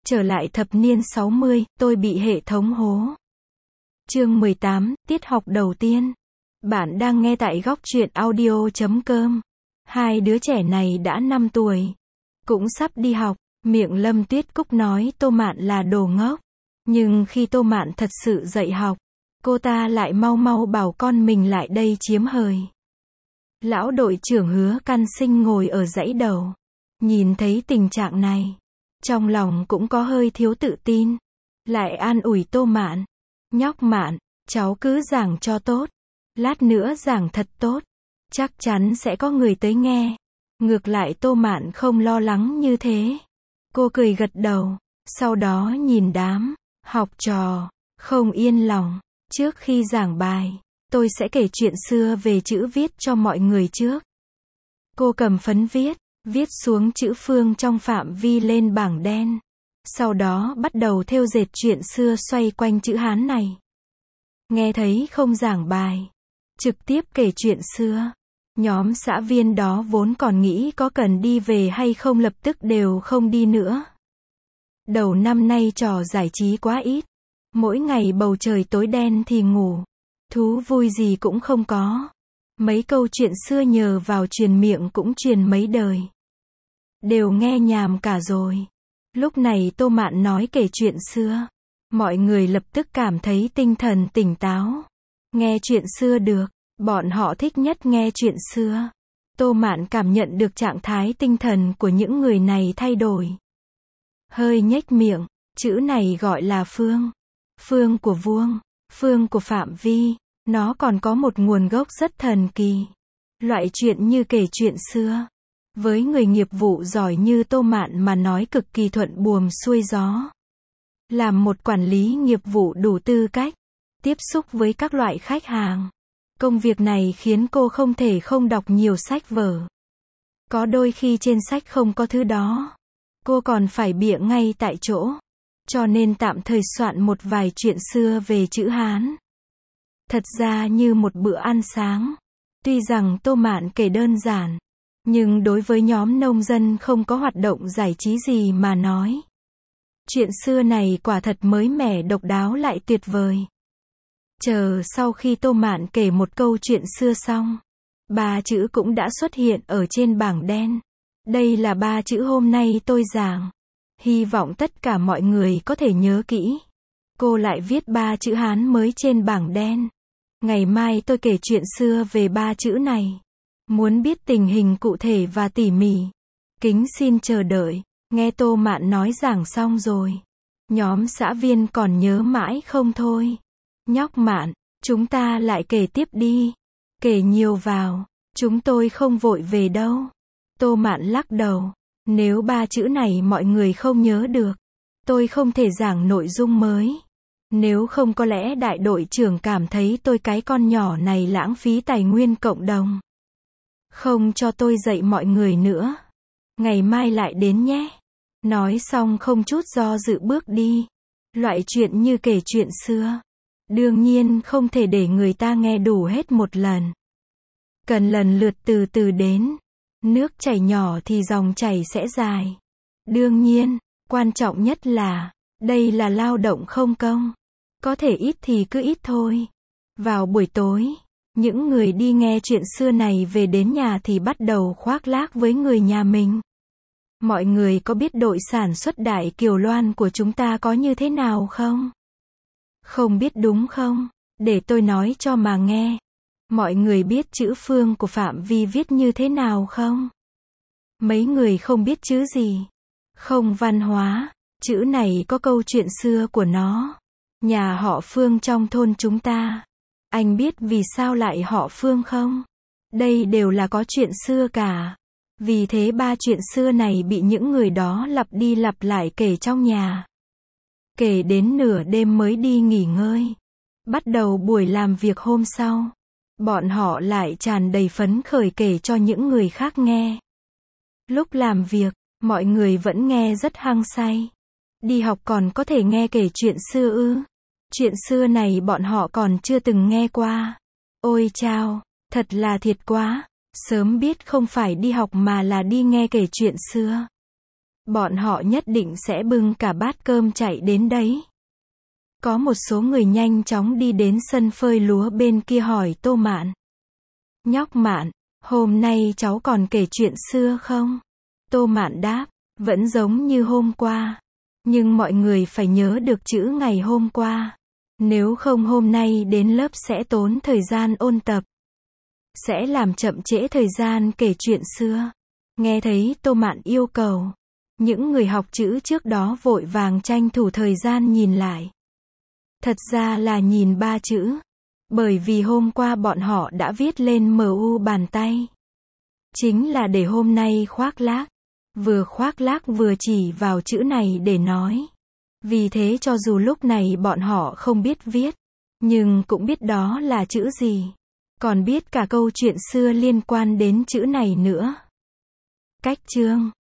Trở lại thập niên 60, tôi bị hệ thống hố. Chương 18, tiết học đầu tiên. Bạn đang nghe tại góc truyện audio.com. Hai đứa trẻ này đã 5 tuổi. Cũng sắp đi học. Miệng Lâm Tuyết Cúc nói Tô Mạn là đồ ngốc. Nhưng khi Tô Mạn thật sự dạy học, cô ta lại mau mau bảo con mình lại đây chiếm hời. Lão đội trưởng Hứa Căn Sinh ngồi ở dãy đầu. Nhìn thấy tình trạng này, trong lòng cũng có hơi thiếu tự tin. Lại an ủi Tô Mạn. Nhóc Mạn, cháu cứ giảng cho tốt. Lát nữa giảng thật tốt. Chắc chắn sẽ có người tới nghe. Ngược lại Tô Mạn không lo lắng như thế. Cô cười gật đầu. Sau đó nhìn đám học trò, không yên lòng. Trước khi giảng bài, tôi sẽ kể chuyện xưa về chữ viết cho mọi người trước. Cô cầm phấn viết xuống chữ Phương trong phạm vi lên bảng đen. Sau đó bắt đầu thêu dệt chuyện xưa xoay quanh chữ Hán này. Nghe thấy không giảng bài, trực tiếp kể chuyện xưa. Nhóm xã viên đó vốn còn nghĩ có cần đi về hay không lập tức đều không đi nữa. Đầu năm nay trò giải trí quá ít. Mỗi ngày bầu trời tối đen thì ngủ. Thú vui gì cũng không có. Mấy câu chuyện xưa nhờ vào truyền miệng cũng truyền mấy đời. Đều nghe nhàm cả rồi. Lúc này Tô Mạn nói kể chuyện xưa. Mọi người lập tức cảm thấy tinh thần tỉnh táo. Nghe chuyện xưa được. Bọn họ thích nhất nghe chuyện xưa. Tô Mạn cảm nhận được trạng thái tinh thần của những người này thay đổi. Hơi nhếch miệng. Chữ này gọi là phương. Phương của vuông. Phương của phạm vi. Nó còn có một nguồn gốc rất thần kỳ. Loại chuyện như kể chuyện xưa. Với người nghiệp vụ giỏi như Tô Mạn mà nói cực kỳ thuận buồm xuôi gió. Làm một quản lý nghiệp vụ đủ tư cách. Tiếp xúc với các loại khách hàng. Công việc này khiến cô không thể không đọc nhiều sách vở. Có đôi khi trên sách không có thứ đó. Cô còn phải bịa ngay tại chỗ. Cho nên tạm thời soạn một vài chuyện xưa về chữ Hán. Thật ra như một bữa ăn sáng. Tuy rằng Tô Mạn kể đơn giản. Nhưng đối với nhóm nông dân không có hoạt động giải trí gì mà nói. Chuyện xưa này quả thật mới mẻ độc đáo lại tuyệt vời. Chờ sau khi Tô Mạn kể một câu chuyện xưa xong, 3 chữ cũng đã xuất hiện ở trên bảng đen. Đây là 3 chữ hôm nay tôi giảng. Hy vọng tất cả mọi người có thể nhớ kỹ. Cô lại viết 3 chữ Hán mới trên bảng đen. Ngày mai tôi kể chuyện xưa về 3 chữ này. Muốn biết tình hình cụ thể và tỉ mỉ. Kính xin chờ đợi. Nghe Tô Mạn nói giảng xong rồi. Nhóm xã viên còn nhớ mãi không thôi. Nhóc Mạn, chúng ta lại kể tiếp đi. Kể nhiều vào. Chúng tôi không vội về đâu. Tô Mạn lắc đầu. Nếu 3 chữ này mọi người không nhớ được, tôi không thể giảng nội dung mới. Nếu không có lẽ đại đội trưởng cảm thấy tôi cái con nhỏ này lãng phí tài nguyên cộng đồng. Không cho tôi dạy mọi người nữa. Ngày mai lại đến nhé. Nói xong không chút do dự bước đi. Loại chuyện như kể chuyện xưa. Đương nhiên không thể để người ta nghe đủ hết một lần. Cần lần lượt từ từ đến. Nước chảy nhỏ thì dòng chảy sẽ dài. Đương nhiên, quan trọng nhất là, đây là lao động không công. Có thể ít thì cứ ít thôi. Vào buổi tối, những người đi nghe chuyện xưa này về đến nhà thì bắt đầu khoác lác với người nhà mình. Mọi người có biết đội sản xuất Đại Kiều Loan của chúng ta có như thế nào không? Không biết đúng không? Để tôi nói cho mà nghe. Mọi người biết chữ Phương của phạm vi viết như thế nào không? Mấy người không biết chữ gì? Không văn hóa. Chữ này có câu chuyện xưa của nó. Nhà họ Phương trong thôn chúng ta. Anh biết vì sao lại họ Phương không? Đây đều là có chuyện xưa cả. Vì thế 3 chuyện xưa này bị những người đó lặp đi lặp lại kể trong nhà. Kể đến nửa đêm mới đi nghỉ ngơi. Bắt đầu buổi làm việc hôm sau. Bọn họ lại tràn đầy phấn khởi kể cho những người khác nghe. Lúc làm việc, mọi người vẫn nghe rất hăng say. Đi học còn có thể nghe kể chuyện xưa ư? Chuyện xưa này bọn họ còn chưa từng nghe qua. Ôi chao, thật là thiệt quá. Sớm biết không phải đi học mà là đi nghe kể chuyện xưa. Bọn họ nhất định sẽ bưng cả bát cơm chạy đến đấy. Có một số người nhanh chóng đi đến sân phơi lúa bên kia hỏi Tô Mạn. Nhóc Mạn, hôm nay cháu còn kể chuyện xưa không? Tô Mạn đáp, vẫn giống như hôm qua. Nhưng mọi người phải nhớ được chữ ngày hôm qua. Nếu không hôm nay đến lớp sẽ tốn thời gian ôn tập. Sẽ làm chậm trễ thời gian kể chuyện xưa. Nghe thấy Tô Mạn yêu cầu. Những người học chữ trước đó vội vàng tranh thủ thời gian nhìn lại. Thật ra là nhìn 3 chữ. Bởi vì hôm qua bọn họ đã viết lên MU bàn tay. Chính là để hôm nay khoác lác. Vừa khoác lác vừa chỉ vào chữ này để nói. Vì thế cho dù lúc này bọn họ không biết viết, nhưng cũng biết đó là chữ gì. Còn biết cả câu chuyện xưa liên quan đến chữ này nữa. Cách chương